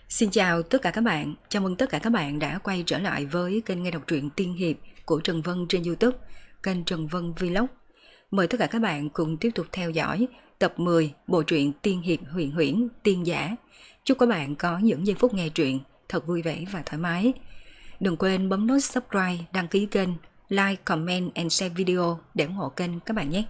Xin chào tất cả các bạn, chào mừng tất cả các bạn đã quay trở lại với kênh nghe đọc truyện tiên hiệp của Trần Vân trên YouTube, kênh Trần Vân Vlog. Mời tất cả các bạn cùng tiếp tục theo dõi tập 10 bộ truyện tiên hiệp huyền huyễn tiên giả. Chúc các bạn có những giây phút nghe truyện thật vui vẻ và thoải mái. Đừng quên bấm nút subscribe, đăng ký kênh, like, comment and share video để ủng hộ kênh các bạn nhé.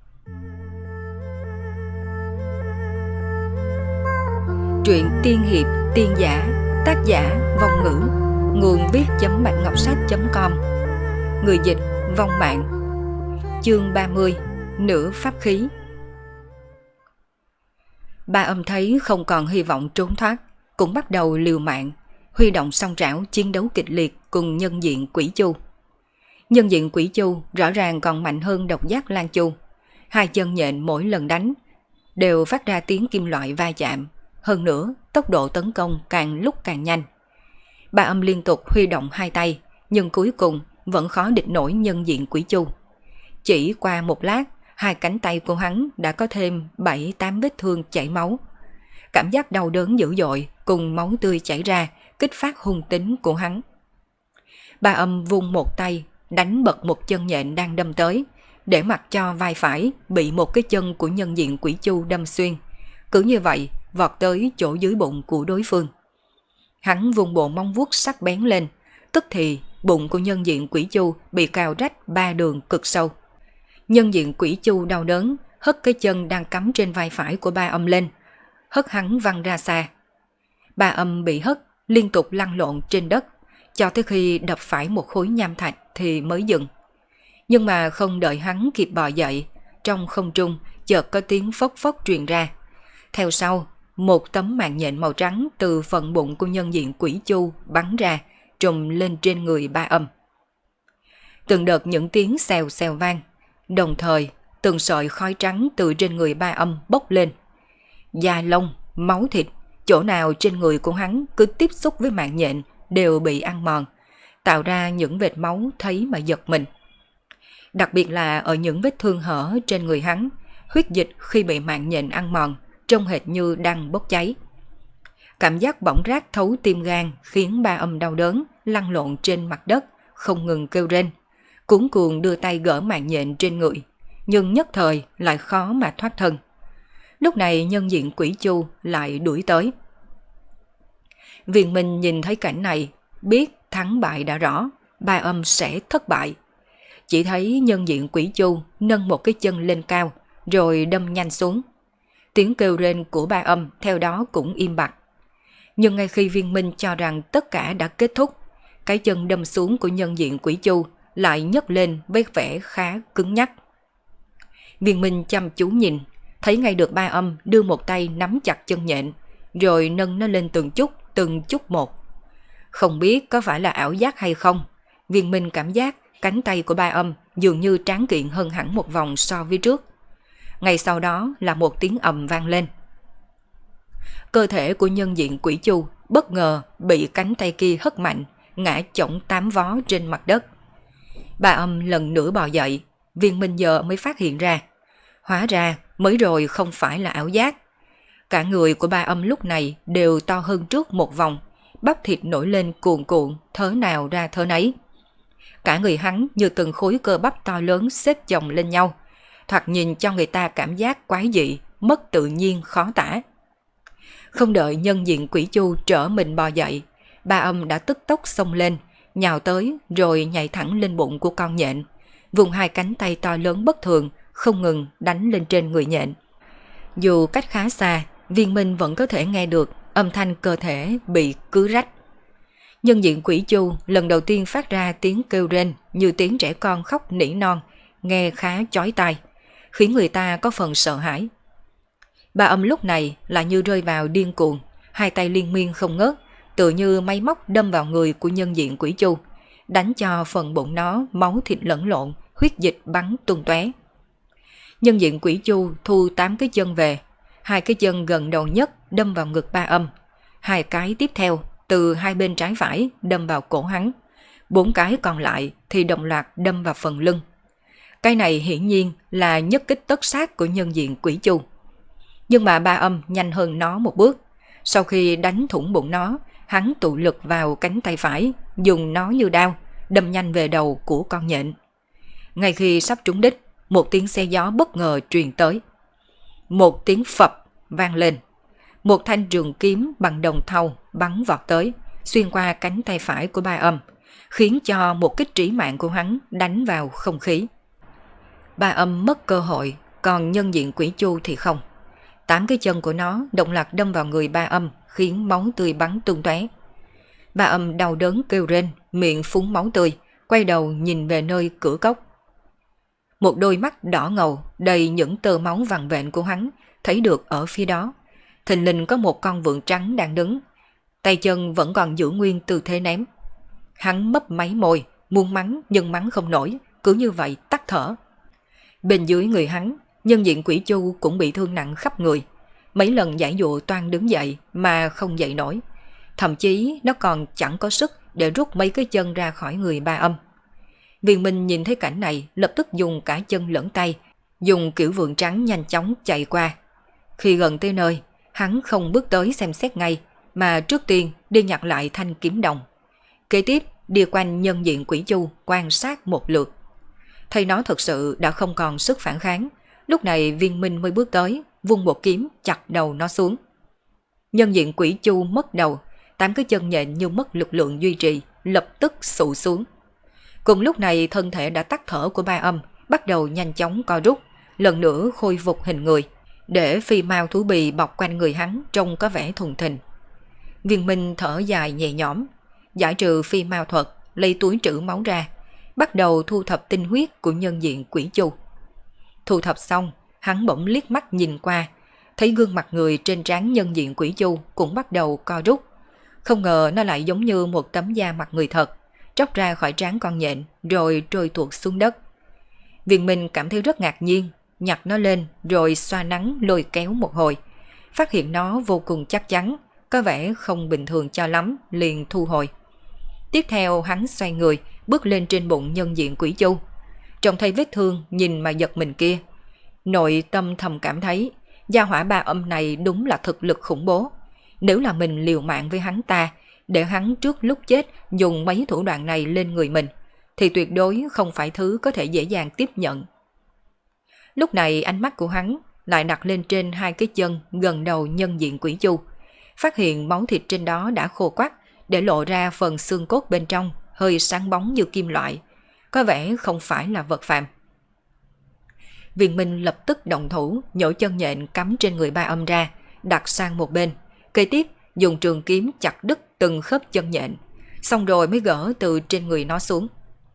Truyện tiên hiệp tiên giả, tác giả Vong Ngữ, nguồn viết.bạchngọc sách.com, người dịch Vong Mạng. Chương 30, Nửa pháp khí. Ba Âm thấy không còn hy vọng trốn thoát, cũng bắt đầu liều mạng, huy động song trảo chiến đấu kịch liệt cùng nhân diện Quỷ Chu. Nhân diện Quỷ Chu rõ ràng còn mạnh hơn độc giác Lan Chu. Hai chân nhện mỗi lần đánh đều phát ra tiếng kim loại va chạm. Hơn nữa, tốc độ tấn công càng lúc càng nhanh. Ba Âm liên tục huy động hai tay, nhưng cuối cùng vẫn khó địch nổi nhân diện Quỷ Chu. Chỉ qua một lát, hai cánh tay của hắn đã có thêm 7-8 vết thương chảy máu. Cảm giác đau đớn dữ dội cùng máu tươi chảy ra kích phát hung tính của hắn. Ba Âm vung một tay, đánh bật một chân nhện đang đâm tới, để mặc cho vai phải bị một cái chân của nhân diện Quỷ Chu đâm xuyên. Cứ như vậy, vọt tới chỗ dưới bụng của đối phương. Hắn vùng bộ móng vuốt sắc bén lên, tức thì bụng của nhân diện Quỷ Chu bị cào rách 3 đường cực sâu. Nhân diện Quỷ Chu đau đớn, hất cái chân đang cắm trên vai phải của Ba Âm lên, hất hắn văng ra xa. Ba Âm bị hất, liên tục lăn lộn trên đất, cho tới khi đập phải một khối nham thạch thì mới dừng. Nhưng mà không đợi hắn kịp bò dậy, trong không trung chợt có tiếng phốc phốc truyền ra. Theo sau, một tấm mạng nhện màu trắng từ phần bụng của nhân diện Quỷ Chu bắn ra, trùm lên trên người Ba Âm. Từng đợt những tiếng xèo xèo vang, đồng thời từng sợi khói trắng từ trên người Ba Âm bốc lên. Da lông, máu thịt, chỗ nào trên người của hắn cứ tiếp xúc với mạng nhện đều bị ăn mòn, tạo ra những vệt máu thấy mà giật mình. Đặc biệt là ở những vết thương hở trên người hắn, huyết dịch khi bị mạng nhện ăn mòn trông hệt như đang bốc cháy. Cảm giác bỏng rát thấu tim gan khiến Ba Âm đau đớn, lăn lộn trên mặt đất, không ngừng kêu rên, cuống cuồng đưa tay gỡ mạng nhện trên người, nhưng nhất thời lại khó mà thoát thân. Lúc này nhân diện Quỷ Chu lại đuổi tới. Viên Minh nhìn thấy cảnh này, biết thắng bại đã rõ, Ba Âm sẽ thất bại. Chỉ thấy nhân diện Quỷ Chu nâng một cái chân lên cao, rồi đâm nhanh xuống. Tiếng kêu rên của Ba Âm theo đó cũng im bặt. Nhưng ngay khi Viên Minh cho rằng tất cả đã kết thúc, cái chân đâm xuống của nhân diện Quỷ Chu lại nhấc lên với vẻ khá cứng nhắc. Viên Minh chăm chú nhìn, thấy ngay được Ba Âm đưa một tay nắm chặt chân nhện, rồi nâng nó lên từng chút một. Không biết có phải là ảo giác hay không, Viên Minh cảm giác cánh tay của Ba Âm dường như tráng kiện hơn hẳn một vòng so với trước. Ngay sau đó là một tiếng ầm vang lên. Cơ thể của nhân diện Quỷ Chu bất ngờ bị cánh tay kia hất mạnh, ngã chổng 8 vó trên mặt đất. Ba Âm lần nữa bò dậy, Viên Minh giờ mới phát hiện ra. Hóa ra mới rồi không phải là ảo giác. Cả người của Ba Âm lúc này đều to hơn trước một vòng, bắp thịt nổi lên cuồn cuộn, thớ nào ra thớ nấy. Cả người hắn như từng khối cơ bắp to lớn xếp chồng lên nhau, thoạt nhìn cho người ta cảm giác quái dị, mất tự nhiên khó tả. Không đợi nhân diện Quỷ Chu trở mình bò dậy, Ba Âm đã tức tốc xông lên, nhào tới rồi nhảy thẳng lên bụng của con nhện, vùng hai cánh tay to lớn bất thường không ngừng đánh lên trên người nhện. Dù cách khá xa, Viên Minh vẫn có thể nghe được âm thanh cơ thể bị cứ rách. Nhân diện Quỷ Chu lần đầu tiên phát ra tiếng kêu rên như tiếng trẻ con khóc nỉ non, nghe khá chói tai, khiến người ta có phần sợ hãi. Ba Âm lúc này là như rơi vào điên cuồng, hai tay liên miên không ngớt, tự như máy móc đâm vào người của nhân diện Quỷ Chu, đánh cho phần bụng nó máu thịt lẫn lộn, huyết dịch bắn tung tóe. Nhân diện Quỷ Chu thu 8 cái chân về, hai cái chân gần đầu nhất đâm vào ngực Ba Âm, hai cái tiếp theo từ hai bên trái phải đâm vào cổ hắn, 4 cái còn lại thì đồng loạt đâm vào phần lưng. Cái này hiển nhiên là nhất kích tất sát của nhân diện Quỷ Chu. Nhưng mà Ba Âm nhanh hơn nó một bước. Sau khi đánh thủng bụng nó, hắn tụ lực vào cánh tay phải, dùng nó như đao, đâm nhanh về đầu của con nhện. Ngay khi sắp trúng đích, một tiếng xe gió bất ngờ truyền tới. Một tiếng phập vang lên. Một thanh trường kiếm bằng đồng thau bắn vọt tới, xuyên qua cánh tay phải của Ba Âm, khiến cho một kích trí mạng của hắn đánh vào không khí. Ba Âm mất cơ hội, còn nhân diện quỷ chu thì không. 8 cái chân của nó đồng loạt đâm vào người Ba Âm, khiến máu tươi bắn tung tóe. Ba Âm đau đớn kêu rên, miệng phúng máu tươi, quay đầu nhìn về nơi cửa cốc. Một đôi mắt đỏ ngầu đầy những tơ máu vằn vện của hắn thấy được ở phía đó. Thình lình có một con vượn trắng đang đứng, tay chân vẫn còn giữ nguyên tư thế ném. Hắn mấp máy môi, muốn mắng nhưng mắng không nổi, cứ như vậy tắt thở. Bên dưới người hắn, nhân diện quỷ chu cũng bị thương nặng khắp người. Mấy lần giãy dụa toan đứng dậy mà không dậy nổi. Thậm chí nó còn chẳng có sức để rút mấy cái chân ra khỏi người Ba Âm. Viên Minh nhìn thấy cảnh này, lập tức dùng cả chân lẫn tay, dùng kiểu vượn trắng nhanh chóng chạy qua. Khi gần tới nơi, hắn không bước tới xem xét ngay, mà trước tiên đi nhặt lại thanh kiếm đồng. Kế tiếp đi quanh nhân diện quỷ chu quan sát một lượt. Thấy nó thực sự đã không còn sức phản kháng, lúc này Viên Minh mới bước tới, vung một kiếm chặt đầu nó xuống. Nhân diện quỷ chu mất đầu, 8 cái chân nhện như mất lực lượng duy trì, lập tức sụ xuống. Cùng lúc này thân thể đã tắt thở của Ba Âm bắt đầu nhanh chóng co rút, lần nữa khôi phục hình người, để phi mao thú bì bọc quanh người hắn trông có vẻ thùng thình. Viên Minh thở dài nhẹ nhõm, giải trừ phi mao thuật, lấy túi trữ máu ra, bắt đầu thu thập tinh huyết của nhân diện quỷ chu. Thu thập xong, hắn bỗng liếc mắt nhìn qua, thấy gương mặt người trên trán nhân diện quỷ chu cũng bắt đầu co rút. Không ngờ nó lại giống như một tấm da mặt người thật, tróc ra khỏi trán con nhện rồi trôi tuột xuống đất. Viên Minh cảm thấy rất ngạc nhiên, nhặt nó lên rồi xoa nắng lôi kéo một hồi, phát hiện nó vô cùng chắc chắn, có vẻ không bình thường cho lắm, liền thu hồi. Tiếp theo hắn xoay người, bước lên trên bụng nhân diện quỷ chu. Trông thấy vết thương nhìn mà giật mình kia, nội tâm thầm cảm thấy gia hỏa Ba Âm này đúng là thực lực khủng bố. Nếu là mình liều mạng với hắn ta, để hắn trước lúc chết dùng mấy thủ đoạn này lên người mình, thì tuyệt đối không phải thứ có thể dễ dàng tiếp nhận. Lúc này ánh mắt của hắn lại đặt lên trên 2 cái chân gần đầu nhân diện quỷ chu, phát hiện máu thịt trên đó đã khô quắt, để lộ ra phần xương cốt bên trong hơi sáng bóng như kim loại, có vẻ không phải là vật phàm. Viên Minh lập tức động thủ, nhổ chân nhện cắm trên người Ba Âm ra, đặt sang một bên, kế tiếp dùng trường kiếm chặt đứt từng khớp chân nhện, xong rồi mới gỡ từ trên người nó xuống.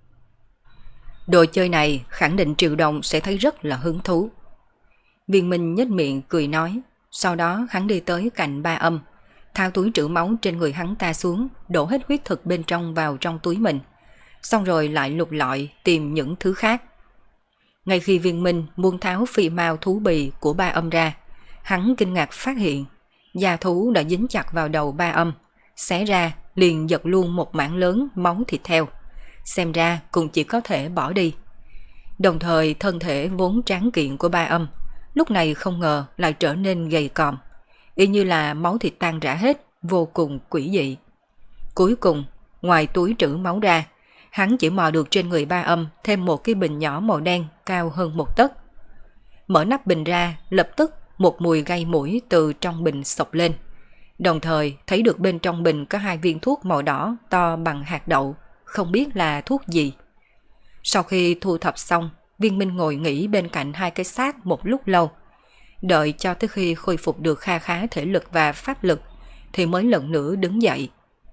Đồ chơi này khẳng định Triệu Đồng sẽ thấy rất là hứng thú. Viên Minh nhếch miệng cười nói, sau đó hắn đi tới cạnh Ba Âm, thao túi trữ máu trên người hắn ta xuống, đổ hết huyết thực bên trong vào trong túi mình, xong rồi lại lục lọi tìm những thứ khác. Ngay khi Viên Minh muốn tháo phi mao thú bì của Ba Âm ra, hắn kinh ngạc phát hiện da thú đã dính chặt vào đầu Ba Âm, xé ra liền giật luôn một mảng lớn máu thịt theo, xem ra cũng chỉ có thể bỏ đi. Đồng thời thân thể vốn tráng kiện của Ba Âm lúc này không ngờ lại trở nên gầy còm, y như là máu thịt tan rã hết, vô cùng quỷ dị. Cuối cùng, ngoài túi trữ máu ra, hắn chỉ mò được trên người Ba Âm thêm một cái bình nhỏ màu đen cao hơn 1 tấc. Mở nắp bình ra, lập tức một mùi gây mũi từ trong bình xộc lên. Đồng thời thấy được bên trong bình có 2 viên thuốc màu đỏ to bằng hạt đậu, không biết là thuốc gì. Sau khi thu thập xong, Viên Minh ngồi nghỉ bên cạnh 2 cái xác một lúc lâu, đợi cho tới khi khôi phục được kha khá thể lực và pháp lực thì mới lần nữa đứng dậy.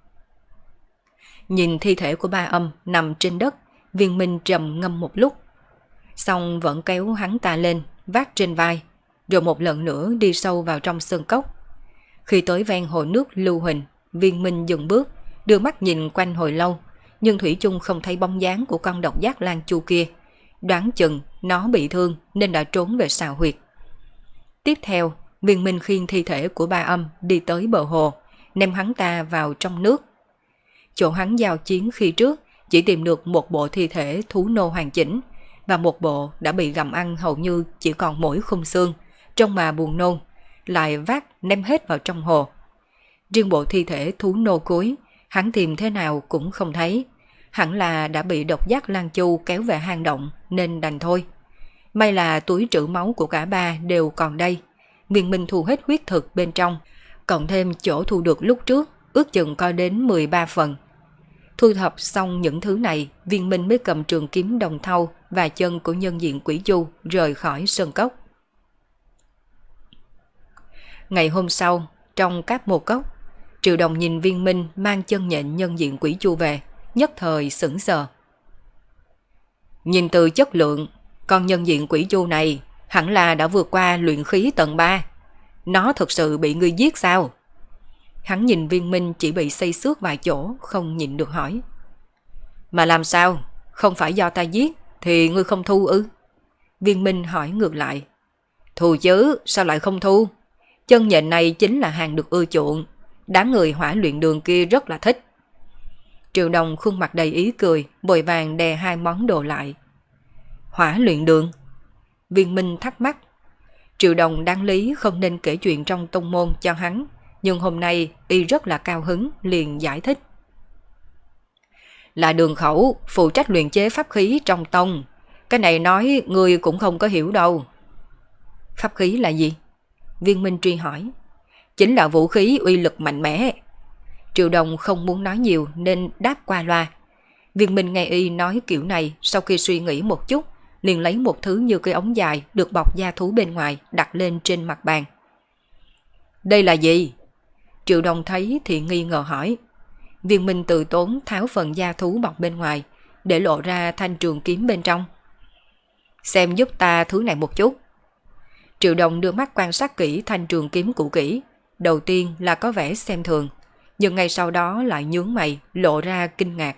Nhìn thi thể của Ba Âm nằm trên đất, Viên Minh trầm ngâm một lúc, xong vẫn kéo hắn ta lên, vác trên vai, rồi một lần nữa đi sâu vào trong sơn cốc. Khi tới ven hồ nước lưu huỳnh, Viên Minh dừng bước, đưa mắt nhìn quanh hồi lâu, nhưng thủy chung không thấy bóng dáng của con độc giác lang chu kia. Đoán chừng nó bị thương nên đã trốn về sào huyệt. Tiếp theo, Viên Minh khiêng thi thể của Ba Âm đi tới bờ hồ, ném hắn ta vào trong nước. Chỗ hắn giao chiến khi trước chỉ tìm được một bộ thi thể thú nô hoàn chỉnh, và một bộ đã bị gặm ăn hầu như chỉ còn mỗi khung xương, trông mà buồn nôn, lại vác ném hết vào trong hồ. Riêng bộ thi thể thú nô cuối, hắn tìm thế nào cũng không thấy. Hẳn là đã bị độc giác Lan Chu kéo về hang động nên đành thôi. May là túi trữ máu của cả ba đều còn đây. Viên Minh thu hết huyết thực bên trong, cộng thêm chỗ thu được lúc trước, ước chừng có đến 13 phần. Thu thập xong những thứ này, Viên Minh mới cầm trường kiếm đồng thau và chân của nhân diện Quỷ Chu rời khỏi sơn cốc. Ngày hôm sau, trong các mồ cốc, Triệu Đồng nhìn Viên Minh mang chân nhện nhân diện Quỷ Chu về, nhất thời sững sờ. Nhìn từ chất lượng, con nhân diện Quỷ Chu này hẳn là đã vượt qua luyện khí tầng 3. Nó thực sự bị ngươi giết sao? Hắn nhìn Viên Minh chỉ bị xây xước vài chỗ, không nhịn được hỏi. Mà làm sao? Không phải do ta giết thì ngươi không thu ư? Viên Minh hỏi ngược lại. Thu chứ, sao lại không thu? Chân nhện này chính là hàng được ưa chuộng, đám người Hỏa Luyện Đường kia rất là thích. Triệu Đồng khuôn mặt đầy ý cười, vội vàng đè hai món đồ lại. Hỏa Luyện Đường? Viên Minh thắc mắc. Triệu Đồng đáng lý không nên kể chuyện trong tông môn cho hắn, nhưng hôm nay y rất là cao hứng, liền giải thích. Là Đường Khẩu, phụ trách luyện chế pháp khí trong tông. Cái này nói người cũng không có hiểu đâu. Pháp khí là gì? Viên Minh truy hỏi. Chính là vũ khí uy lực mạnh mẽ. Triệu Đồng không muốn nói nhiều nên đáp qua loa. Viên Minh nghe y nói kiểu này, sau khi suy nghĩ một chút, liền lấy một thứ như cây ống dài được bọc da thú bên ngoài đặt lên trên mặt bàn. Đây là gì? Triệu Đồng thấy thì nghi ngờ hỏi. Viên Minh từ tốn tháo phần da thú bọc bên ngoài, để lộ ra thanh trường kiếm bên trong. Xem giúp ta thứ này một chút. Triệu Đồng đưa mắt quan sát kỹ thanh trường kiếm cũ kỹ. Đầu tiên là có vẻ xem thường, nhưng ngay sau đó lại nhướng mày, lộ ra kinh ngạc.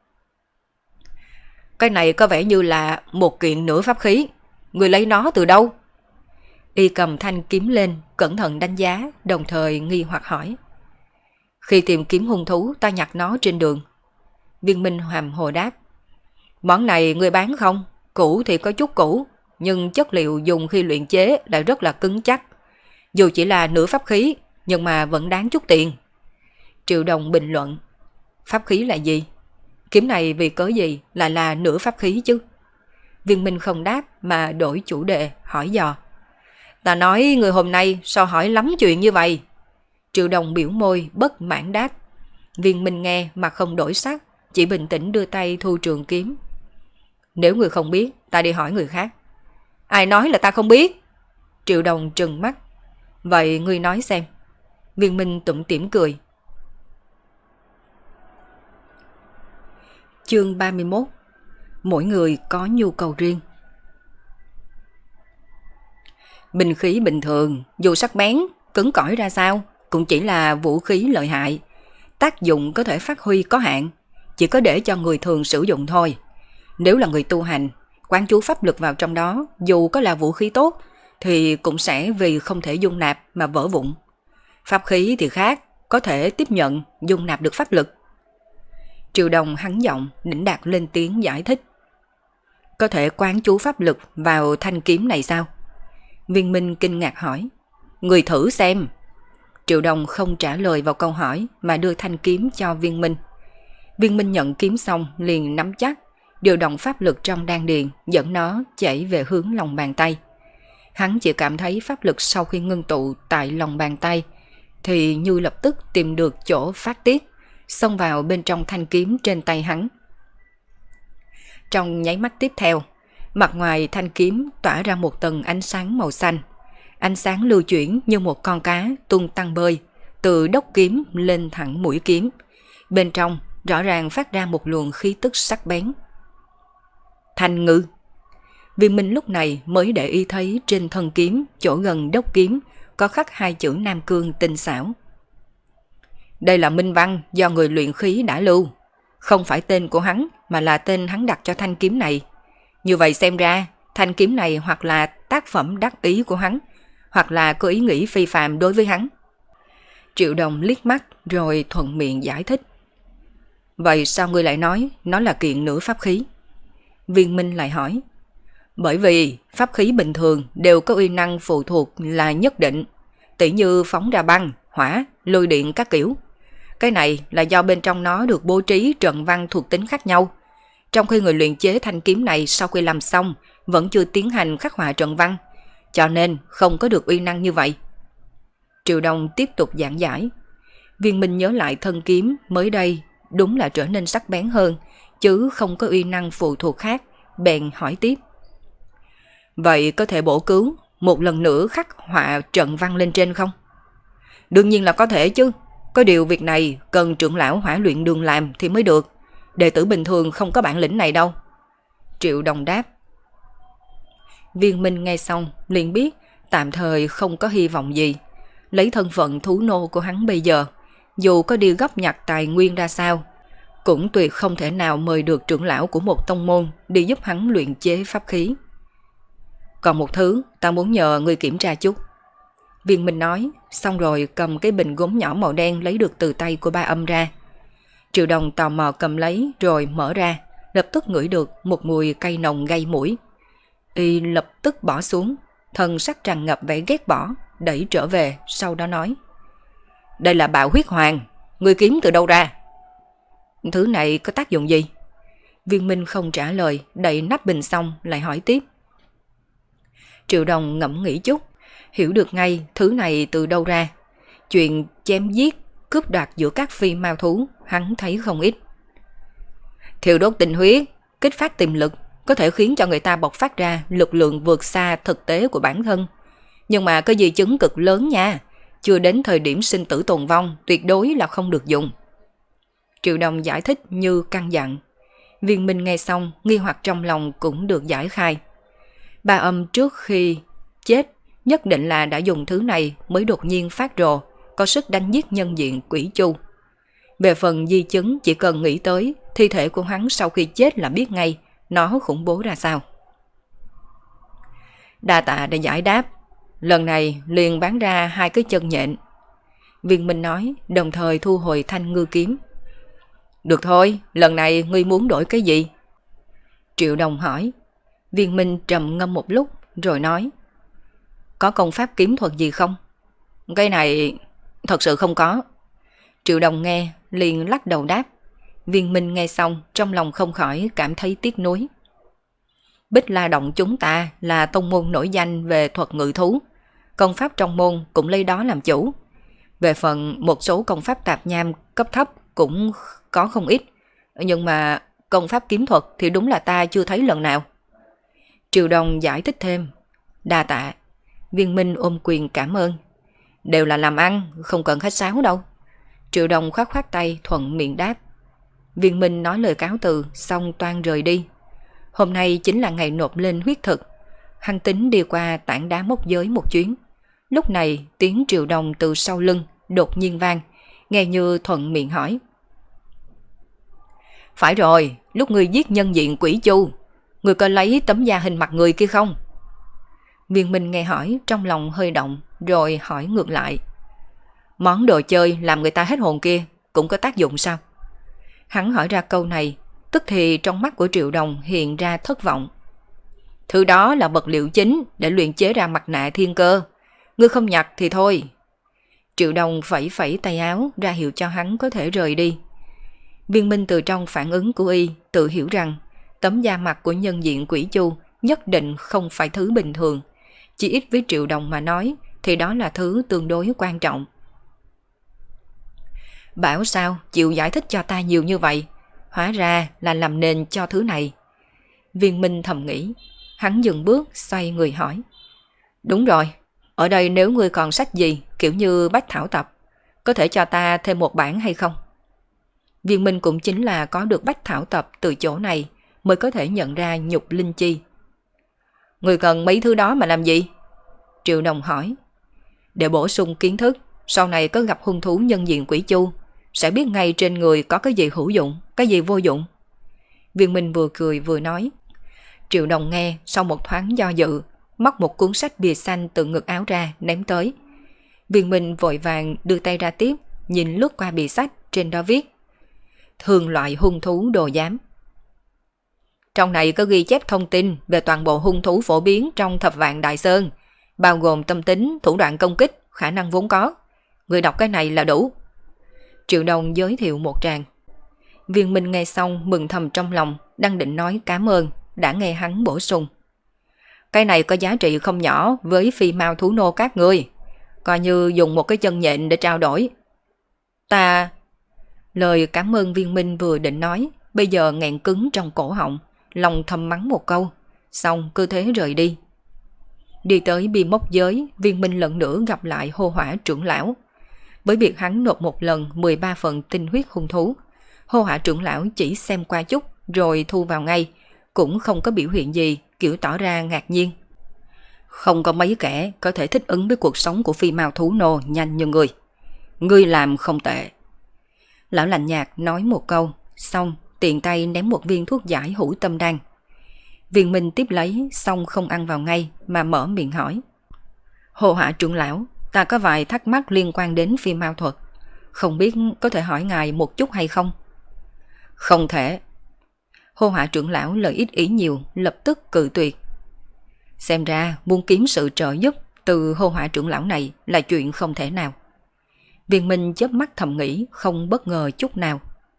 Cái này có vẻ như là một kiện nửa pháp khí. Người lấy nó từ đâu? Y cầm thanh kiếm lên, cẩn thận đánh giá, đồng thời nghi hoặc hỏi. Khi tìm kiếm hung thú, ta nhặt nó trên đường. Viên Minh hàm hồ đáp. Món này người bán không? Cũ thì có chút cũ, nhưng chất liệu dùng khi luyện chế lại rất là cứng chắc. Dù chỉ là nửa pháp khí, nhưng mà vẫn đáng chút tiền. Triệu Đồng bình luận. Pháp khí là gì? Kiếm này vì cớ gì lại là nửa pháp khí chứ? Viên Minh không đáp mà đổi chủ đề, hỏi dò. Ta nói người hôm nay sao hỏi lắm chuyện như vậy? Triệu Đồng biểu môi bất mãn đáp. Viên Minh nghe mà không đổi sắc, chỉ bình tĩnh đưa tay thu trường kiếm. Nếu người không biết, ta đi hỏi người khác. Ai nói là ta không biết? Triệu Đồng trừng mắt. Vậy ngươi nói xem. Viên Minh tủm tỉm cười. Chương 31. Mỗi người có nhu cầu riêng. Binh khí bình thường, dù sắc bén, cứng cỏi ra sao, cũng chỉ là vũ khí lợi hại. Tác dụng có thể phát huy có hạn, chỉ có để cho người thường sử dụng thôi. Nếu là người tu hành, quán chú pháp lực vào trong đó, dù có là vũ khí tốt, thì cũng sẽ vì không thể dung nạp mà vỡ vụn. Pháp khí thì khác, có thể tiếp nhận, dung nạp được pháp lực. Triệu Đồng hắn giọng, đỉnh đạt lên tiếng giải thích. Có thể quán chú pháp lực vào thanh kiếm này sao? Viên Minh kinh ngạc hỏi. Người thử xem. Triệu Đồng không trả lời vào câu hỏi mà đưa thanh kiếm cho Viên Minh. Viên Minh nhận kiếm xong liền nắm chắc, điều động pháp lực trong đan điền dẫn nó chảy về hướng lòng bàn tay. Hắn chỉ cảm thấy pháp lực sau khi ngưng tụ tại lòng bàn tay thì như lập tức tìm được chỗ phát tiết, xông vào bên trong thanh kiếm trên tay hắn. Trong nháy mắt tiếp theo, mặt ngoài thanh kiếm tỏa ra một tầng ánh sáng màu xanh. Ánh sáng lưu chuyển như một con cá tung tăng bơi, từ đốc kiếm lên thẳng mũi kiếm. Bên trong rõ ràng phát ra một luồng khí tức sắc bén. Thanh ngư. Viên Minh lúc này mới để ý thấy trên thân kiếm, chỗ gần đốc kiếm, có khắc hai chữ Nam Cương tinh xảo. Đây là minh văn do người luyện khí đã lưu, không phải tên của hắn mà là tên hắn đặt cho thanh kiếm này. Như vậy xem ra, thanh kiếm này hoặc là tác phẩm đắc ý của hắn, hoặc là có ý nghĩ phi phàm đối với hắn. Triệu Đồng liếc mắt rồi thuận miệng giải thích. Vậy sao ngươi lại nói nó là kiện nửa pháp khí? Viên Minh lại hỏi. Bởi vì pháp khí bình thường đều có uy năng phụ thuộc là nhất định, tỉ như phóng ra băng, hỏa lôi điện các kiểu. Cái này là do bên trong nó được bố trí trận văn thuộc tính khác nhau. Trong khi người luyện chế thanh kiếm này sau khi làm xong vẫn chưa tiến hành khắc họa trận văn, cho nên không có được uy năng như vậy. Triệu Đông tiếp tục giảng giải. Viên Minh nhớ lại thân kiếm mới đây đúng là trở nên sắc bén hơn, chứ không có uy năng phụ thuộc khác, bèn hỏi tiếp. Vậy có thể bổ cứu một lần nữa khắc họa trận văn lên trên không? Đương nhiên là có thể chứ. Có điều việc này cần trưởng lão Hỏa Luyện Đường làm thì mới được. Đệ tử bình thường không có bản lĩnh này đâu. Triệu Đồng đáp. Viên Minh nghe xong liền biết tạm thời không có hy vọng gì. Lấy thân phận thú nô của hắn bây giờ, dù có đi góp nhặt tài nguyên ra sao, cũng tuyệt không thể nào mời được trưởng lão của một tông môn đi giúp hắn luyện chế pháp khí. Còn một thứ ta muốn nhờ ngươi kiểm tra chút. Viên Minh nói, xong rồi cầm cái bình gốm nhỏ màu đen lấy được từ tay của Ba Âm ra. Triệu Đồng tò mò cầm lấy rồi mở ra, lập tức ngửi được một mùi cay nồng gây mũi. Y lập tức bỏ xuống, thần sắc tràn ngập vẻ ghét bỏ, đẩy trở về, sau đó nói. Đây là bạo huyết hoàng, ngươi kiếm từ đâu ra? Thứ này có tác dụng gì? Viên Minh không trả lời, đậy nắp bình xong lại hỏi tiếp. Triệu Đồng ngẫm nghĩ chút, hiểu được ngay thứ này từ đâu ra. Chuyện chém giết, cướp đoạt giữa các phi mao thú, hắn thấy không ít. Thiêu đốt tinh huyết, kích phát tiềm lực, có thể khiến cho người ta bộc phát ra lực lượng vượt xa thực tế của bản thân. Nhưng mà có di chứng cực lớn nha, chưa đến thời điểm sinh tử tồn vong, tuyệt đối là không được dùng. Triệu Đồng giải thích như căn dặn. Viên Minh nghe xong, nghi hoặc trong lòng cũng được giải khai. Ba Âm trước khi chết nhất định là đã dùng thứ này mới đột nhiên phát rồ, có sức đánh giết nhân diện quỷ chu. Về phần di chứng chỉ cần nghĩ tới thi thể của hắn sau khi chết là biết ngay nó khủng bố ra sao. Đa tạ đã giải đáp, lần này liền bán ra 2 cái chân nhện. Viên Minh nói, đồng thời thu hồi thanh ngư kiếm. Được thôi, lần này ngươi muốn đổi cái gì? Triệu Đồng hỏi. Viên Minh trầm ngâm một lúc rồi nói. Có công pháp kiếm thuật gì không? Cái này thật sự không có. Triệu Đồng nghe liền lắc đầu đáp. Viên Minh nghe xong trong lòng không khỏi cảm thấy tiếc nuối. Bích La Động chúng ta là tông môn nổi danh về thuật ngự thú, công pháp trong môn cũng lấy đó làm chủ. Về phần một số công pháp tạp nham cấp thấp cũng có không ít, nhưng mà công pháp kiếm thuật thì đúng là ta chưa thấy lần nào. Triệu Đồng giải thích thêm. Đa tạ. Viên Minh ôm quyền cảm ơn. Đều là làm ăn, không cần khách sáo đâu. Triệu Đồng khoát khoát tay thuận miệng đáp. Viên Minh nói lời cáo từ xong toan rời đi. Hôm nay chính là ngày nộp lên huyết thực. Hắn tính đi qua tảng đá mốc giới một chuyến. Lúc này tiếng Triệu Đồng từ sau lưng đột nhiên vang, nghe như thuận miệng hỏi. Phải rồi, lúc ngươi giết nhân diện quỷ chu, ngươi có lấy tấm da hình mặt người kia không? Viên Minh nghe hỏi trong lòng hơi động, rồi hỏi ngược lại. Món đồ chơi làm người ta hết hồn kia cũng có tác dụng sao? Hắn hỏi ra câu này, tức thì trong mắt của Triệu Đồng hiện ra thất vọng. Thứ đó là vật liệu chính để luyện chế ra mặt nạ thiên cơ. Ngươi không nhặt thì thôi. Triệu Đồng phẩy phẩy tay áo ra hiệu cho hắn có thể rời đi. Viên Minh từ trong phản ứng của y tự hiểu rằng tấm da mặt của nhân diện quỷ chu nhất định không phải thứ bình thường. Chỉ ít với Triệu Đồng mà nói thì đó là thứ tương đối quan trọng. Bảo sao chịu giải thích cho ta nhiều như vậy, hóa ra là làm nền cho thứ này. Viên Minh thầm nghĩ. Hắn dừng bước xoay người hỏi. Đúng rồi, ở đây nếu ngươi còn sách gì kiểu như bách thảo tập, có thể cho ta thêm một bản hay không? Viên Minh cũng chính là có được bách thảo tập từ chỗ này mới có thể nhận ra nhục linh chi. Ngươi cần mấy thứ đó mà làm gì? Triệu Đồng hỏi. Để bổ sung kiến thức, sau này có gặp hung thú nhân diện quỷ chu, sẽ biết ngay trên người có cái gì hữu dụng, cái gì vô dụng. Viên Minh vừa cười vừa nói. Triệu Đồng nghe sau một thoáng do dự, móc một cuốn sách bìa xanh từ ngực áo ra ném tới. Viên Minh vội vàng đưa tay ra tiếp, nhìn lướt qua bìa sách, trên đó viết thường loại hung thú đồ giám. Trong này có ghi chép thông tin về toàn bộ hung thú phổ biến trong Thập Vạn Đại Sơn, bao gồm tâm tính, thủ đoạn công kích, khả năng vốn có. người đọc cái này là đủ. Triệu Đông giới thiệu một tràng. Viên Minh nghe xong mừng thầm trong lòng, đang định nói cảm ơn, đã nghe hắn bổ sung. Cái này có giá trị không nhỏ với phi mao thú nô các ngươi, coi như dùng một cái chân nhện để trao đổi. Ta... Lời cảm ơn Viên Minh vừa định nói, bây giờ nghẹn cứng trong cổ họng, lòng thầm mắng một câu, xong cứ thế rời đi. Đi tới bi mốc giới, Viên Minh lần nữa gặp lại Hô Hỏa trưởng lão. Với việc hắn nộp một lần 13 phần tinh huyết hung thú, Hô Hỏa trưởng lão chỉ xem qua chút rồi thu vào ngay, cũng không có biểu hiện gì, kiểu tỏ ra ngạc nhiên. Không có mấy kẻ có thể thích ứng với cuộc sống của phi mao thú nô nhanh như ngươi. Ngươi làm không tệ. Lão lạnh nhạt nói một câu, xong tiện tay ném một viên thuốc giải hữu tâm đan. Viên Minh tiếp lấy, xong không ăn vào ngay mà mở miệng hỏi. Hồ Hỏa trưởng lão, ta có vài thắc mắc liên quan đến phi mao thuật, không biết có thể hỏi ngài một chút hay không? Không thể. Hồ Hỏa trưởng lão lời ít ý nhiều, lập tức cự tuyệt. Xem ra muốn kiếm sự trợ giúp từ Hồ Hỏa trưởng lão này là chuyện không thể nào. Viên Minh chớp mắt thầm nghĩ, không bất ngờ chút nào.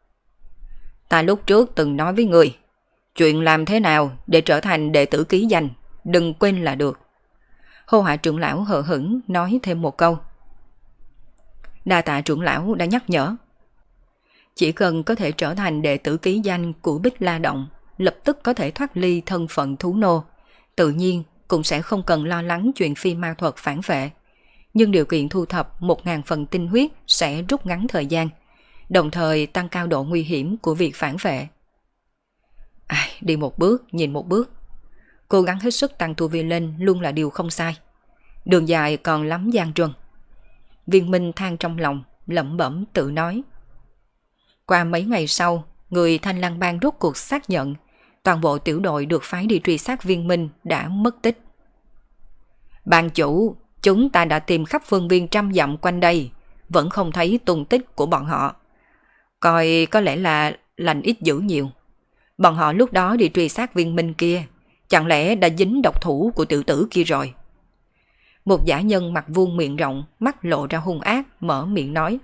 Ta lúc trước từng nói với người, chuyện làm thế nào để trở thành đệ tử ký danh, đừng quên là được. Hồ Hỏa trưởng lão hờ hững nói thêm một câu. Đa tạ trưởng lão đã nhắc nhở. Chỉ cần có thể trở thành đệ tử ký danh của Bích La Động, lập tức có thể thoát ly thân phận thú nô, tự nhiên cũng sẽ không cần lo lắng chuyện phi ma thuật phản vệ. Nhưng điều kiện thu thập 1.000 phần tinh huyết sẽ rút ngắn thời gian, đồng thời tăng cao độ nguy hiểm của việc phản vệ. Đi một bước, nhìn một bước. Cố gắng hết sức tăng tu vi lên luôn là điều không sai. Đường dài còn lắm gian truân. Viên Minh than trong lòng, lẩm bẩm tự nói. Qua mấy ngày sau, người Thanh Lăng Bang rốt cuộc xác nhận toàn bộ tiểu đội được phái đi truy sát Viên Minh đã mất tích. Ban chủ, chúng ta đã tìm khắp phương viên 100 dặm quanh đây, vẫn không thấy tung tích của bọn họ. Coi có lẽ là lành ít dữ nhiều. Bọn họ lúc đó đi truy sát Viên Minh kia, chẳng lẽ đã dính độc thủ của tiểu tử kia rồi? Một dã nhân mặt vuông miệng rộng, mắt lộ ra hung ác, mở miệng nói.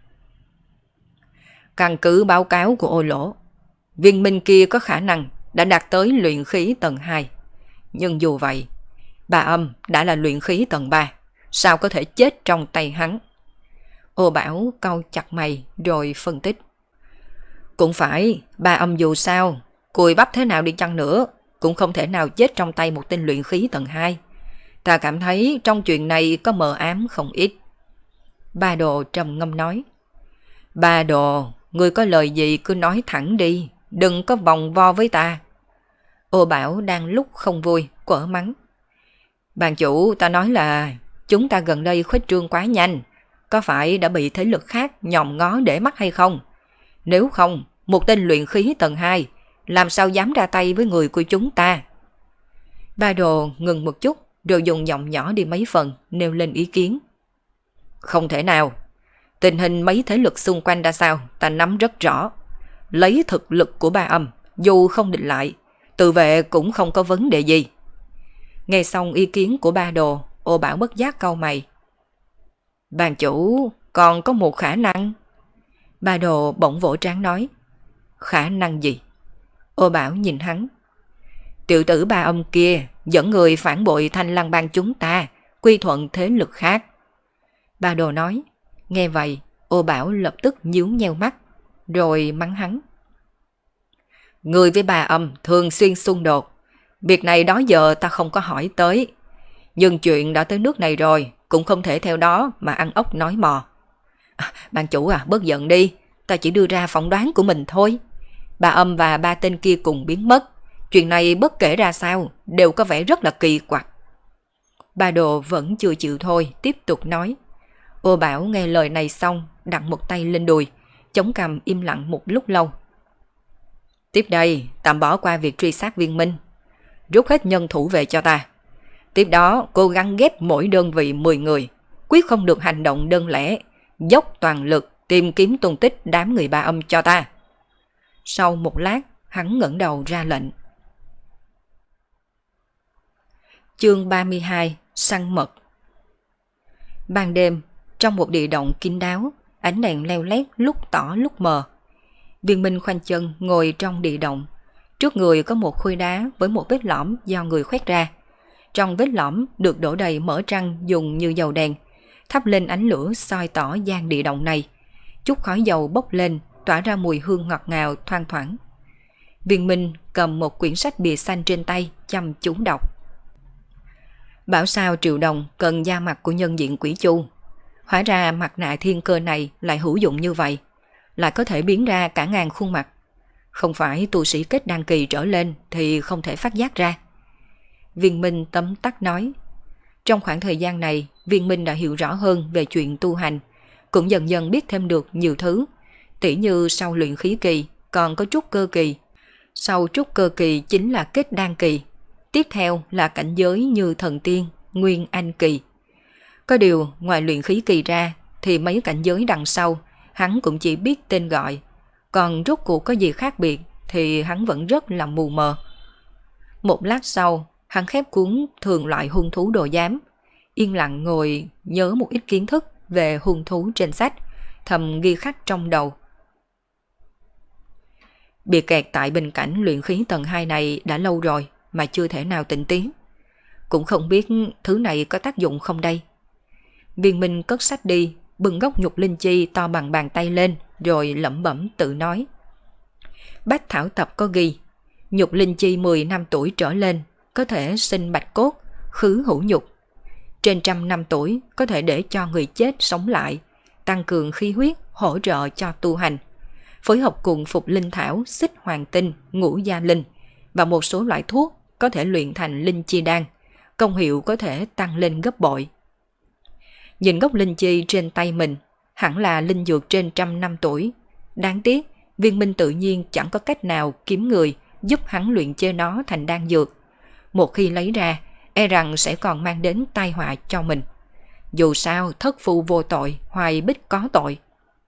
Căn cứ báo cáo của Ô Lỗ, Viên Minh kia có khả năng đã đạt tới luyện khí tầng 2. Nhưng dù vậy, Ba Âm đã là luyện khí tầng 3, sao có thể chết trong tay hắn? Ô Bảo cau chặt mày rồi phân tích. Cũng phải, Ba Âm dù sao, cùi bắp thế nào đi chăng nữa, cũng không thể nào chết trong tay một tên luyện khí tầng 2. Ta cảm thấy trong chuyện này có mờ ám không ít. Ba Đồ trầm ngâm nói. Ba Đồ, ngươi có lời gì cứ nói thẳng đi, đừng có vòng vo với ta. Ô Bảo đang lúc không vui, quở mắng. Bàn chủ, ta nói là chúng ta gần đây khuếch trương quá nhanh, có phải đã bị thế lực khác nhòm ngó để mắt hay không? Nếu không, một tên luyện khí tầng 2 làm sao dám ra tay với người của chúng ta? Ba Đồ ngừng một chút rồi dùng giọng nhỏ đi mấy phần nêu lên ý kiến. Không thể nào, tình hình mấy thế lực xung quanh ra sao ta nắm rất rõ. Lấy thực lực của Ba Âm, dù không địch lại, tự vệ cũng không có vấn đề gì. Nghe xong ý kiến của Ba Đồ, Ô Bảo bất giác cau mày. Bàn chủ, còn có một khả năng. Ba Đồ bỗng vỗ trán nói. Khả năng gì? Ô Bảo nhìn hắn. Tiểu tử Ba Âm kia dẫn người phản bội Thanh Lăng Bang chúng ta, quy thuận thế lực khác. Ba Đồ nói. Nghe vậy, Ô Bảo lập tức nhíu nheo mắt, rồi mắng hắn. Người với Ba Âm thường xuyên xung đột, việc này đó giờ ta không có hỏi tới. Nhưng chuyện đã tới nước này rồi, cũng không thể theo đó mà ăn ốc nói mò. Ban chủ bớt giận đi, ta chỉ đưa ra phỏng đoán của mình thôi. Ba Âm và ba tên kia cùng biến mất, chuyện này bất kể ra sao đều có vẻ rất là kỳ quặc. Ba Đồ vẫn chưa chịu thôi, tiếp tục nói. Ô Bảo nghe lời này xong, đặt một tay lên đùi, chống cằm im lặng một lúc lâu. Tiếp đây, tạm bỏ qua việc truy sát Viên Minh, rút hết nhân thủ về cho ta. Tiếp đó, cố gắng ghép mỗi đơn vị 10 người, quyết không được hành động đơn lẻ, dốc toàn lực tìm kiếm tung tích đám người Ba Âm cho ta. Sau một lát, hắn ngẩng đầu ra lệnh. Chương 32: Săn mật. Ban đêm, Trong một địa động kín đáo, ánh đèn leo lét lúc tỏ lúc mờ. Viên Minh khoanh chân ngồi trong địa động. Trước người có một khối đá với một vết lõm do người khoét ra. Trong vết lõm được đổ đầy mỡ trăng dùng như dầu đèn, thắp lên ánh lửa soi tỏ gian địa động này. Chút khói dầu bốc lên, tỏa ra mùi hương ngọt ngào thoang thoảng. Viên Minh cầm một quyển sách bìa xanh trên tay, chăm chú đọc. Bảo sao Triệu Đồng cần da mặt của nhân diện Quỷ Chu. Hóa ra mặt nạ thiên cơ này lại hữu dụng như vậy, lại có thể biến ra cả ngàn khuôn mặt. Không phải tu sĩ kết đan kỳ trở lên thì không thể phát giác ra. Viên Minh tấm tắc nói. Trong khoảng thời gian này, Viên Minh đã hiểu rõ hơn về chuyện tu hành, cũng dần dần biết thêm được nhiều thứ, tỉ như sau luyện khí kỳ còn có trúc cơ kỳ. Sau trúc cơ kỳ chính là kết đan kỳ. Tiếp theo là cảnh giới như thần tiên, nguyên anh kỳ. Có điều ngoài luyện khí kỳ ra thì mấy cảnh giới đằng sau hắn cũng chỉ biết tên gọi. Còn rốt cuộc có gì khác biệt thì hắn vẫn rất là mù mờ. Một lát sau, hắn khép cuốn Thường loại hung thú đồ giám, yên lặng ngồi nhớ một ít kiến thức về hung thú trên sách, thầm ghi khắc trong đầu. Bị kẹt tại bình cảnh luyện khí tầng 2 này đã lâu rồi mà chưa thể nào tịnh tiến. Cũng không biết thứ này có tác dụng không đây. Viên Minh cất sách đi, bưng gốc nhục linh chi to bằng bàn tay lên, rồi lẩm bẩm tự nói. Bách thảo tập có ghi, nhục linh chi 10 năm tuổi trở lên có thể sinh bạch cốt, khứ hữu nhục. Trên 100 năm tuổi có thể để cho người chết sống lại, tăng cường khí huyết, hỗ trợ cho tu hành. Phối hợp cùng phục linh thảo, xích hoàng tinh, ngũ gia linh và một số loại thuốc có thể luyện thành linh chi đan, công hiệu có thể tăng lên gấp bội. Nhìn gốc linh chi trên tay mình, hẳn là linh dược trên 100 năm tuổi. Đáng tiếc, Viên Minh tự nhiên chẳng có cách nào kiếm người giúp hắn luyện chế nó thành đan dược. Một khi lấy ra, e rằng sẽ còn mang đến tai họa cho mình. Dù sao thất phu vô tội, hoài bích có tội.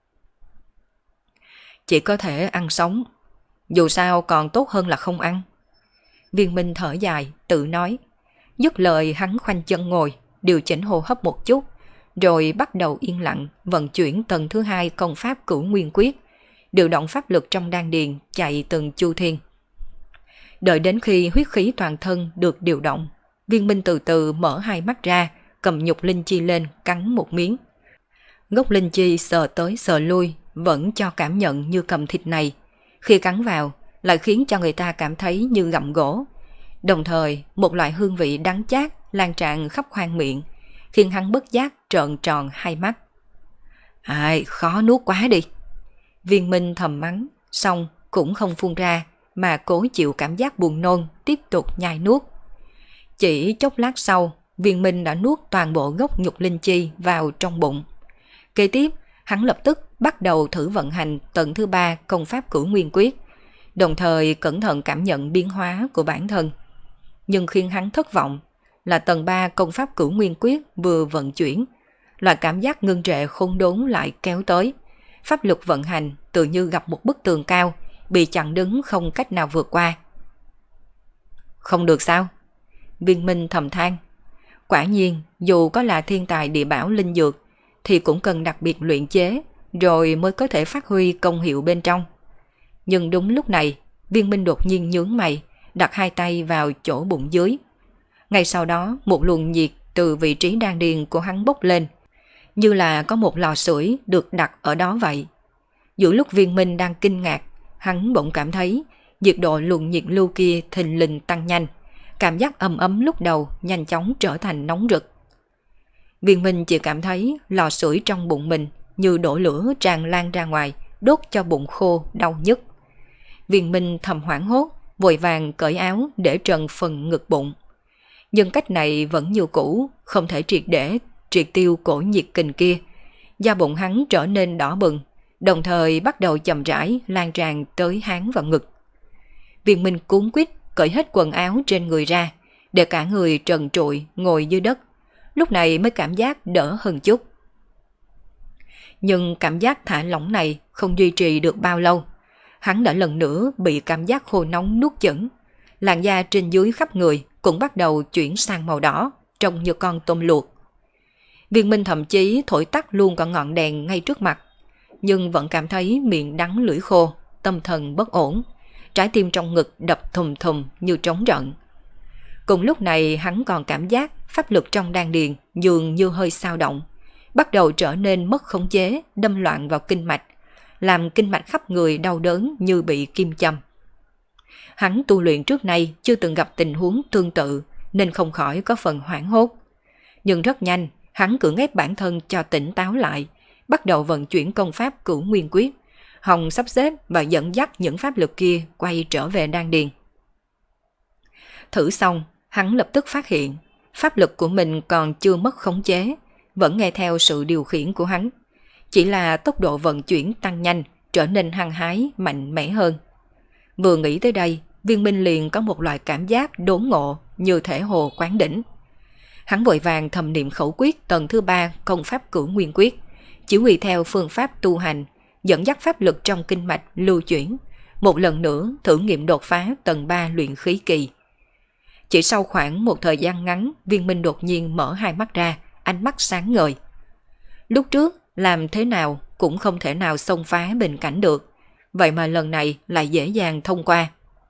Chỉ có thể ăn sống, dù sao còn tốt hơn là không ăn. Viên Minh thở dài, tự nói. Dứt lời hắn khoanh chân ngồi, điều chỉnh hô hấp một chút, rồi bắt đầu yên lặng vận chuyển tầng thứ 2 công pháp Cửu Nguyên Quyết, điều động pháp lực trong đan điền chạy từng chu thiên. Đợi đến khi huyết khí toàn thân được điều động, Viên Minh từ từ mở hai mắt ra, cầm nhục linh chi lên cắn một miếng. Gốc linh chi sờ tới sờ lui, vẫn cho cảm nhận như cầm thịt này. Khi cắn vào, lại khiến cho người ta cảm thấy như gặm gỗ. Đồng thời, một loại hương vị đắng chát lan tràn khắp khoang miệng, khiến hắn bất giác trợn tròn hai mắt. Ai, khó nuốt quá đi. Viên Minh thầm mắng, xong cũng không phun ra, mà cố chịu cảm giác buồn nôn, tiếp tục nhai nuốt. Chỉ chốc lát sau, Viên Minh đã nuốt toàn bộ gốc nhục linh chi vào trong bụng. Kế tiếp, hắn lập tức bắt đầu thử vận hành tầng thứ 3 công pháp Cửu Nguyên Quyết, đồng thời cẩn thận cảm nhận biến hóa của bản thân. Nhưng khiến hắn thất vọng là tầng 3 công pháp Cửu Nguyên Quyết vừa vận chuyển, loại cảm giác ngưng trệ khôn đốn lại kéo tới. Pháp lực vận hành tự như gặp một bức tường cao, bị chặn đứng không cách nào vượt qua. Không được sao? Viên Minh thầm than. Quả nhiên, dù có là thiên tài địa bảo linh dược, thì cũng cần đặc biệt luyện chế, rồi mới có thể phát huy công hiệu bên trong. Nhưng đúng lúc này, Viên Minh đột nhiên nhướng mày, đặt hai tay vào chỗ bụng dưới. Ngay sau đó, một luồng nhiệt từ vị trí đan điền của hắn bốc lên, như là có một lò sưởi được đặt ở đó vậy. Giữa lúc Viên Minh đang kinh ngạc, hắn bỗng cảm thấy nhiệt độ luồng nhiệt lưu kia thình lình tăng nhanh, cảm giác ấm ấm lúc đầu nhanh chóng trở thành nóng rực. Viên Minh chỉ cảm thấy lò sưởi trong bụng mình như đổ lửa tràn lan ra ngoài, đốt cho bụng khô, đau nhức. Viên Minh thầm hoảng hốt, vội vàng cởi áo để trần phần ngực bụng. Nhưng cách này vẫn như cũ, không thể triệt tiêu cổ nhiệt kình kia. Da bụng hắn trở nên đỏ bừng, đồng thời bắt đầu chậm rãi lan tràn tới háng và ngực. Viên Minh cuống quýt cởi hết quần áo trên người ra, để cả người trần trụi ngồi dưới đất. Lúc này mới cảm giác đỡ hơn chút. Nhưng cảm giác thả lỏng này không duy trì được bao lâu. Hắn đã lần nữa bị cảm giác khô nóng nuốt chửng. Làn da trên dưới khắp người cũng bắt đầu chuyển sang màu đỏ, trông như con tôm luộc. Viên Minh thậm chí thổi tắt luôn cả ngọn đèn ngay trước mặt, nhưng vẫn cảm thấy miệng đắng lưỡi khô, tâm thần bất ổn, trái tim trong ngực đập thùm thùm như trống rợn. Cùng lúc này hắn còn cảm giác pháp lực trong đan điền dường như hơi xao động, bắt đầu trở nên mất khống chế, đâm loạn vào kinh mạch, làm kinh mạch khắp người đau đớn như bị kim châm. Hắn tu luyện trước nay chưa từng gặp tình huống tương tự nên không khỏi có phần hoảng hốt. Nhưng rất nhanh, hắn cưỡng ép bản thân cho tỉnh táo lại, bắt đầu vận chuyển công pháp Cửu Nguyên Quyết, hòng sắp xếp và dẫn dắt những pháp lực kia quay trở về đan điền. Thử xong, hắn lập tức phát hiện pháp lực của mình còn chưa mất khống chế, vẫn nghe theo sự điều khiển của hắn. Chỉ là tốc độ vận chuyển tăng nhanh, trở nên hăng hái, mạnh mẽ hơn. Vừa nghĩ tới đây, Viên Minh liền có một loại cảm giác đốn ngộ như thể hồ quán đỉnh. Hắn vội vàng thầm niệm khẩu quyết tầng thứ 3 công pháp Cửu Nguyên Quyết, chỉ huy theo phương pháp tu hành, dẫn dắt pháp lực trong kinh mạch lưu chuyển, một lần nữa thử nghiệm đột phá tầng 3 luyện khí kỳ. Chỉ sau khoảng một thời gian ngắn, Viên Minh đột nhiên mở hai mắt ra, ánh mắt sáng ngời. Lúc trước, làm thế nào cũng không thể nào xông phá bình cảnh được, vậy mà lần này lại dễ dàng thông qua.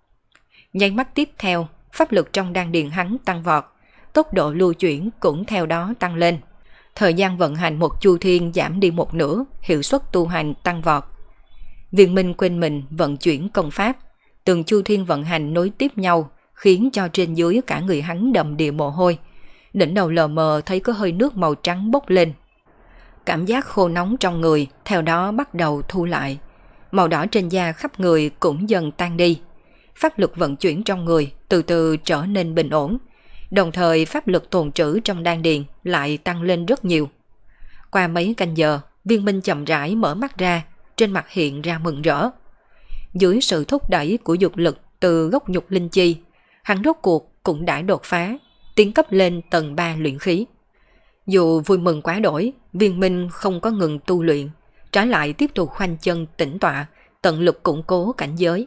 Nháy mắt tiếp theo, pháp lực trong đan điền hắn tăng vọt, tốc độ lưu chuyển cũng theo đó tăng lên. Thời gian vận hành một chu thiên giảm đi một nửa, hiệu suất tu hành tăng vọt. Viên Minh quên mình vận chuyển công pháp, từng chu thiên vận hành nối tiếp nhau, khiến cho trên dưới cả người hắn đầm đìa mồ hôi. Đỉnh đầu lờ mờ thấy có hơi nước màu trắng bốc lên. Cảm giác khô nóng trong người theo đó bắt đầu thu lại. Màu đỏ trên da khắp người cũng dần tan đi. Pháp lực vận chuyển trong người từ từ trở nên bình ổn. Đồng thời pháp lực tồn trữ trong đan điền lại tăng lên rất nhiều. Qua mấy canh giờ, Viên Minh chậm rãi mở mắt ra, trên mặt hiện ra mừng rỡ. Dưới sự thúc đẩy của dục lực từ gốc nhục linh chi, hắn rốt cuộc cũng đã đột phá, tiến cấp lên tầng 3 luyện khí. Dù vui mừng quá đổi, Viên Minh không có ngừng tu luyện, trái lại tiếp tục khoanh chân tĩnh tọa, tận lực củng cố cảnh giới.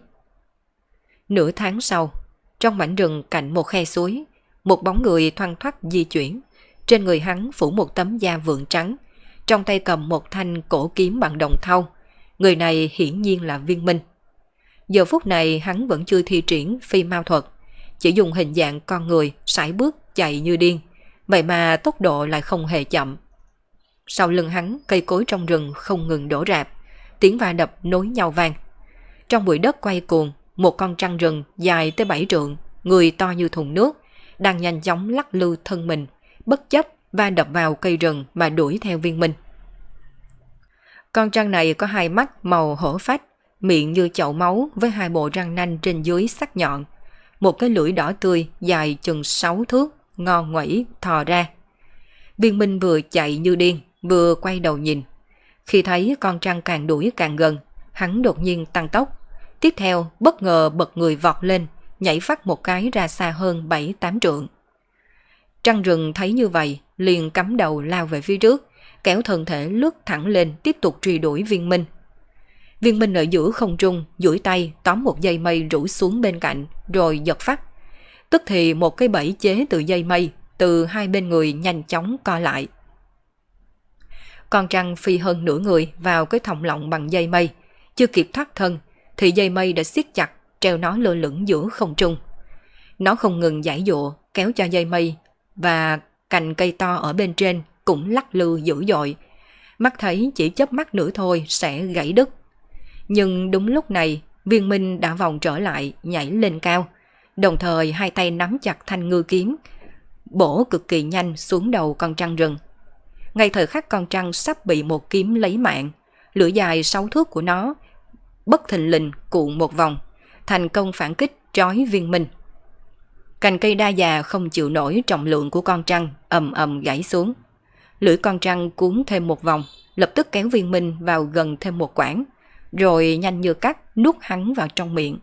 Nửa tháng sau, trong mảnh rừng cạnh một khe suối, một bóng người thoăn thoắt di chuyển. Trên người hắn phủ một tấm da vượng trắng, trong tay cầm một thanh cổ kiếm bằng đồng thau. Người này hiển nhiên là Viên Minh. Giờ phút này hắn vẫn chưa thi triển phi mao thuật, chỉ dùng hình dạng con người sải bước chạy như điên, vậy mà tốc độ lại không hề chậm. Sau lưng hắn, cây cối trong rừng không ngừng đổ rạp, tiếng va đập nối nhau vang. Trong bụi đất quay cuồng, một con trăn rừng dài tới 7 trượng, người to như thùng nước, đang nhanh chóng lắc lư thân mình, bất chấp va đập vào cây rừng mà đuổi theo Viên Minh. Con trăn này có hai mắt màu hổ phách, miệng như chậu máu với hai bộ răng nanh trên dưới sắc nhọn, một cái lưỡi đỏ tươi dài chừng 6 thước, ngon ngoẩy thò ra. Viên Minh vừa chạy như điên, vừa quay đầu nhìn. Khi thấy con trăn càng đuổi càng gần, hắn đột nhiên tăng tốc. Tiếp theo bất ngờ bật người vọt lên, nhảy phát một cái ra xa hơn 7-8 trượng. Trăn rừng thấy như vậy, liền cắm đầu lao về phía trước, kéo thân thể lướt thẳng lên tiếp tục truy đuổi Viên Minh. Viên Minh ở giữa không trung, duỗi tay tóm một dây mây rủ xuống bên cạnh, rồi giật phát. Tức thì một cái bẫy chế từ dây mây, từ hai bên người nhanh chóng co lại. Con trăn phi hơn nửa người vào cái thòng lọng bằng dây mây, chưa kịp thoát thân, thì dây mây đã siết chặt, treo nó lơ lửng giữa không trung. Nó không ngừng giãy giụa, kéo cho dây mây, và cành cây to ở bên trên cũng lắc lư dữ dội. Mắt thấy chỉ chớp mắt nữa thôi sẽ gãy đứt. Nhưng đúng lúc này, Viên Minh đã vòng trở lại, nhảy lên cao, đồng thời hai tay nắm chặt thanh ngư kiếm, bổ cực kỳ nhanh xuống đầu con trăn rừng. Ngay thời khắc con trăn sắp bị một kiếm lấy mạng, lưỡi dài 6 thước của nó bất thình lình cuộn một vòng, thành công phản kích trói Viên Minh. Cành cây đa già không chịu nổi trọng lượng của con trăn, ầm ầm gãy xuống. Lưỡi con trăn cuốn thêm một vòng, lập tức kéo Viên Minh vào gần thêm một quãng, rồi nhanh như cắt nuốt hắn vào trong miệng.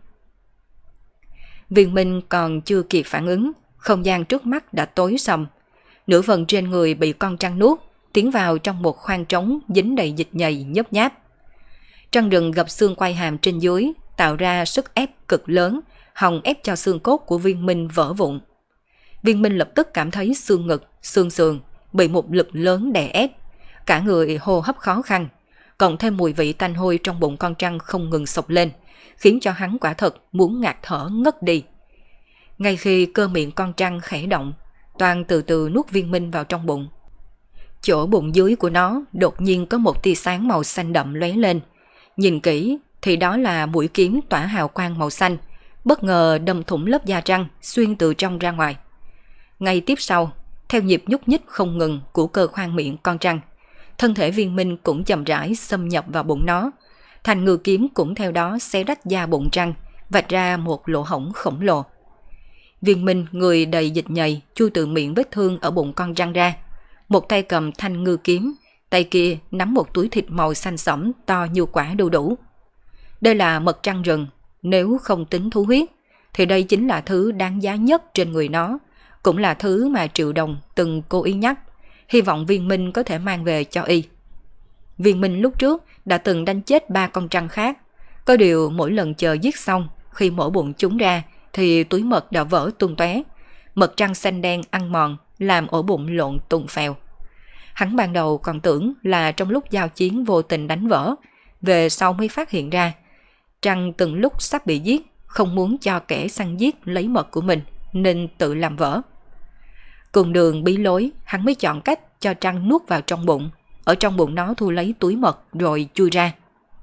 Viên Minh còn chưa kịp phản ứng, không gian trước mắt đã tối sầm. Nửa phần trên người bị con trăn nuốt, tiến vào trong một khoang trống dính đầy dịch nhầy nhấp nháp. Trăn rừng gập xương quai hàm trên dưới, tạo ra sức ép cực lớn, hòng ép cho xương cốt của Viên Minh vỡ vụn. Viên Minh lập tức cảm thấy xương ngực, xương sườn, bị một lực lớn đè ép, cả người hô hấp khó khăn, cộng thêm mùi vị tanh hôi trong bụng con trăng không ngừng sộc lên, khiến cho hắn quả thật muốn ngạt thở ngất đi. Ngay khi cơ miệng con trăng khẽ động, Toàn từ từ nuốt viên minh vào trong bụng. Chỗ bụng dưới của nó đột nhiên có một tia sáng màu xanh đậm lóe lên. Nhìn kỹ thì đó là mũi kiếm tỏa hào quang màu xanh, bất ngờ đâm thủng lớp da trăng xuyên từ trong ra ngoài. Ngay tiếp sau, theo nhịp nhúc nhích không ngừng của cơ khoang miệng con trăng, thân thể viên minh cũng chậm rãi xâm nhập vào bụng nó. Thanh ngư kiếm cũng theo đó xé rách da bụng trăng, vạch ra một lỗ hổng khổng lồ. Viên minh người đầy dịch nhầy chui từ miệng vết thương ở bụng con trăng ra. Một tay cầm thanh ngư kiếm, tay kia nắm một túi thịt màu xanh sẫm to như quả đu đủ. Đây là mật trăng rừng, nếu không tính thú huyết, thì đây chính là thứ đáng giá nhất trên người nó, cũng là thứ mà Triệu Đồng từng cố ý nhắc, hy vọng viên minh có thể mang về cho y. Viên minh lúc trước đã từng đánh chết 3 con trăng khác, có điều mỗi lần chờ giết xong, khi mổ bụng chúng ra thì túi mật đã vỡ tung tóe, mật trăng xanh đen ăn mòn làm ổ bụng lộn tùng phèo. Hắn ban đầu còn tưởng là trong lúc giao chiến vô tình đánh vỡ, về sau mới phát hiện ra trăng từng lúc sắp bị giết, không muốn cho kẻ săn giết lấy mật của mình nên tự làm vỡ. Cùng đường bí lối, hắn mới chọn cách cho trăng nuốt vào trong bụng, ở trong bụng nó thu lấy túi mật rồi chui ra.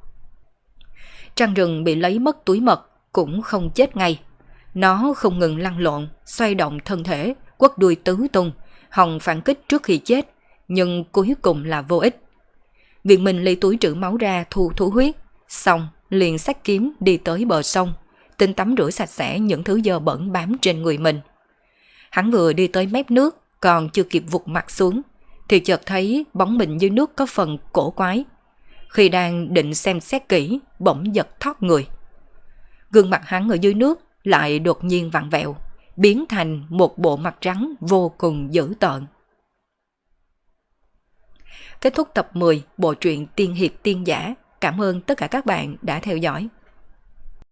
Trăng rừng bị lấy mất túi mật cũng không chết ngay. Nó không ngừng lăn lộn, xoay động thân thể, quất đuôi tứ tung, hòng phản kích trước khi chết, nhưng cuối cùng là vô ích. Viên Minh lấy túi trữ máu ra thu thú huyết, xong liền xách kiếm đi tới bờ sông, tinh tắm rửa sạch sẽ những thứ dơ bẩn bám trên người mình. Hắn vừa đi tới mép nước, còn chưa kịp vụt mặt xuống, thì chợt thấy bóng mình dưới nước có phần cổ quái. Khi đang định xem xét kỹ, bỗng giật thót người. Gương mặt hắn ở dưới nước lại đột nhiên vặn vẹo, biến thành một bộ mặt rắn vô cùng dữ tợn. Kết thúc tập 10 bộ truyện Tiên Hiệp Tiên Giả. Cảm ơn tất cả các bạn đã theo dõi.